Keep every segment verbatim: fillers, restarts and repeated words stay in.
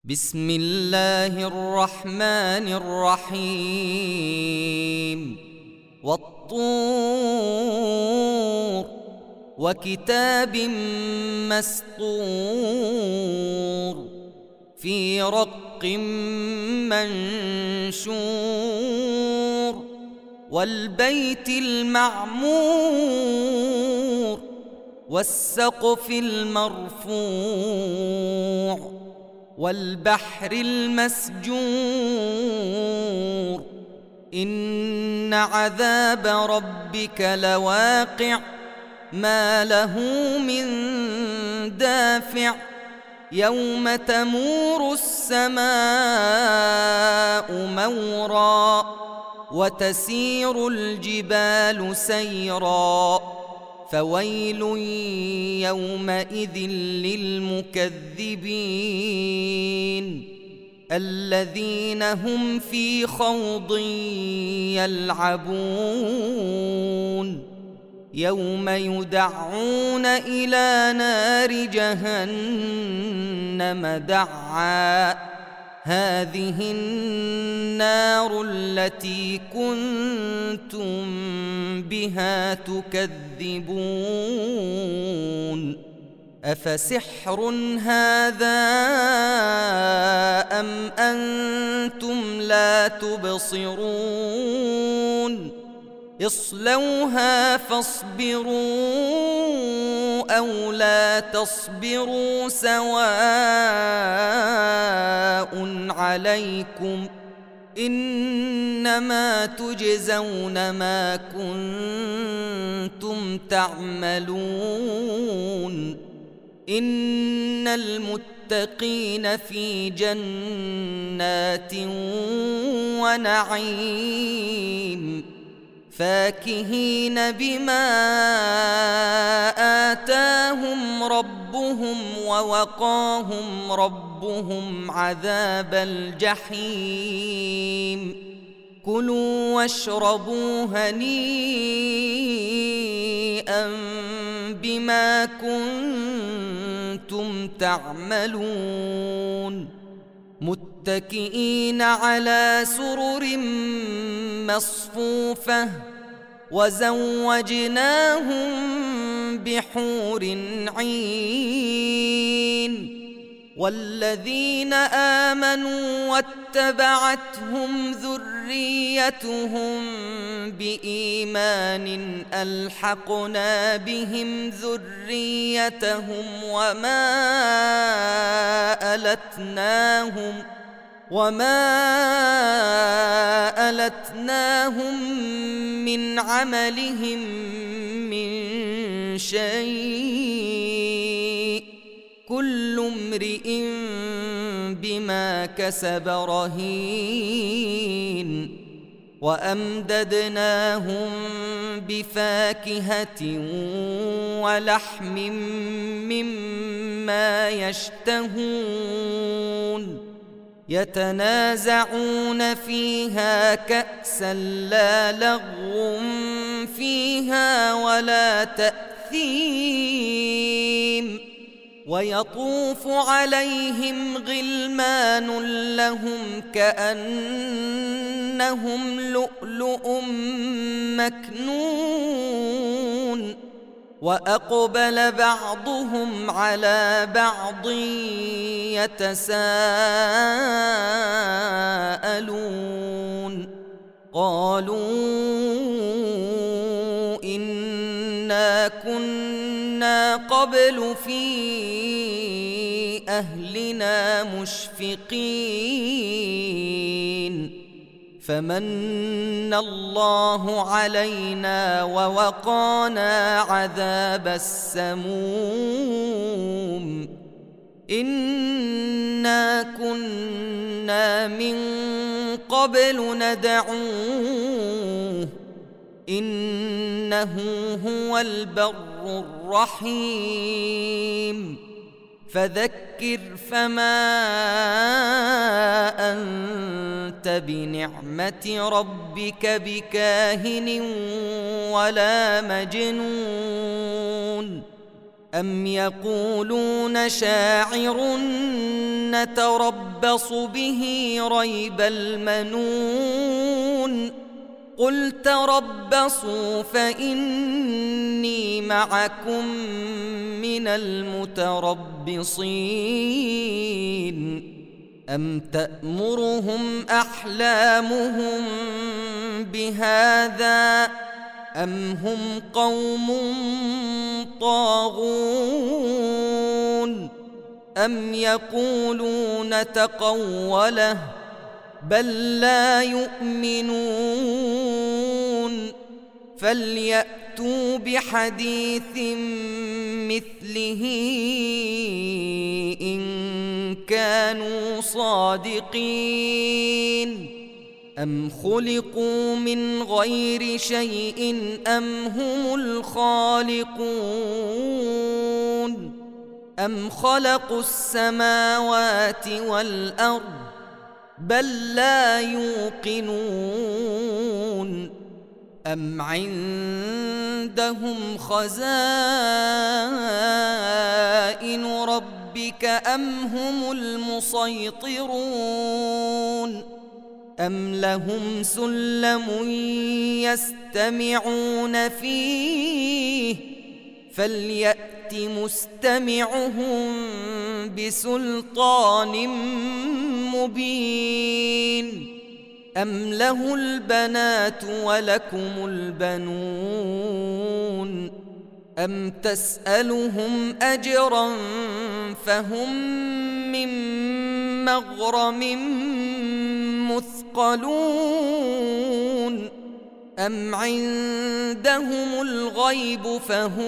بسم الله الرحمن الرحيم والطور وكتاب مسطور في رق منشور والبيت المعمور والسقف المرفوع والبحر المسجور إن عذاب ربك لواقع ما له من دافع يوم تمور السماء مورا وتسير الجبال سيرا فويل يومئذ للمكذبين الذين هم في خوض يلعبون يوم يدعون إلى نار جهنم دعا هذه النار التي كنتم بها تكذبون أفسحر هذا أم أنتم لا تبصرون اصلوها فاصبروا أو لا تصبروا سواء عليكم إنما تجزون ما كنتم تعملون إن المتقين في جنات ونعيم فاكهين بما آتاهم ربهم ووقاهم ربهم عذاب الجحيم كلوا واشربوا هنيئا بما كنتم تعملون متكئين على سرر مصفوفة وزوجناهم بحور عين والذين آمنوا واتبعتهم ذريتهم بإيمان ألحقنا بهم ذريتهم وما ألتناهم وما ألتناهم من عملهم من شيء كل امرئ بما كسب رهين وأمددناهم بفاكهة ولحم مما يشتهون يتنازعون فيها كأسا لا لغو فيها ولا تأثيم ويطوف عليهم غلمان لهم كأنهم لؤلؤ مكنون وأقبل بعضهم على بعض يتساءلون قالوا إنا كنا قبل في أهلنا مشفقين فمن الله علينا ووقانا عذاب السموم إنا كنا من قبل ندعوه إنه هو البر الرحيم فذكر فما أنت بنعمة ربك بكاهن ولا مجنون أم يقولون شاعر نتربص به ريب المنون قل تربصوا فإني معكم من المتربصين أم تأمرهم أحلامهم بهذا أم هم قوم طاغون أم يقولون تقوله بل لا يؤمنون فليأتوا بحديث مثله إن كانوا صادقين أم خلقوا من غير شيء أم هم الخالقون أم خلقوا السماوات والأرض بل لا يوقنون أم عندهم خزائن ربك أم هم المسيطرون أم لهم سلم يستمعون فيه فليأت مستمعهم بسلطان مبين أم له البنات ولكم البنون أم تسألهم أجرا فهم من مغرم مثقلون أم عندهم الغيب فهم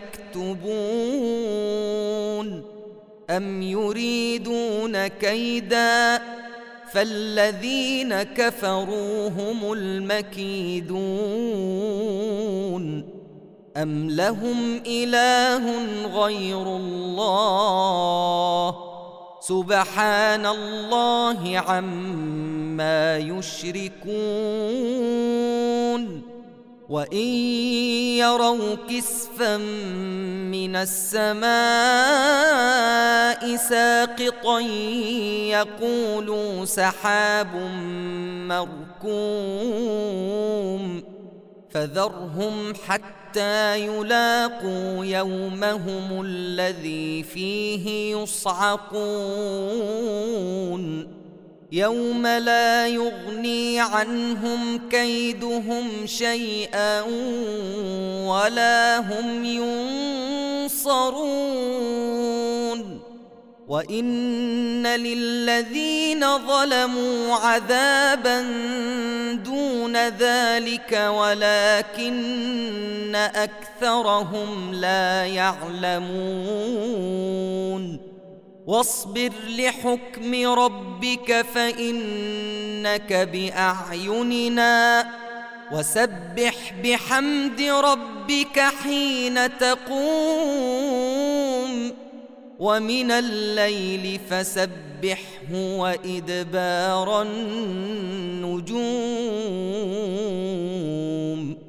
يكتبون أم يريدون كيدا فالذين كفروا هم المكيدون أم لهم إله غير الله سبحان الله عما يشركون وإن يروا كسفا من السماء ساقطا يقولوا سحاب مركوم فذرهم حتى يلاقوا يومهم الذي فيه يصعقون يوم لا يغني عنهم كيدهم شيئا ولا هم ينصرون وإن للذين ظلموا عذابا دون ذلك ولكن أكثرهم لا يعلمون واصبر لحكم ربك فإنك بأعيننا وسبح بحمد ربك حين تقوم ومن الليل فسبحه وإدبار النجوم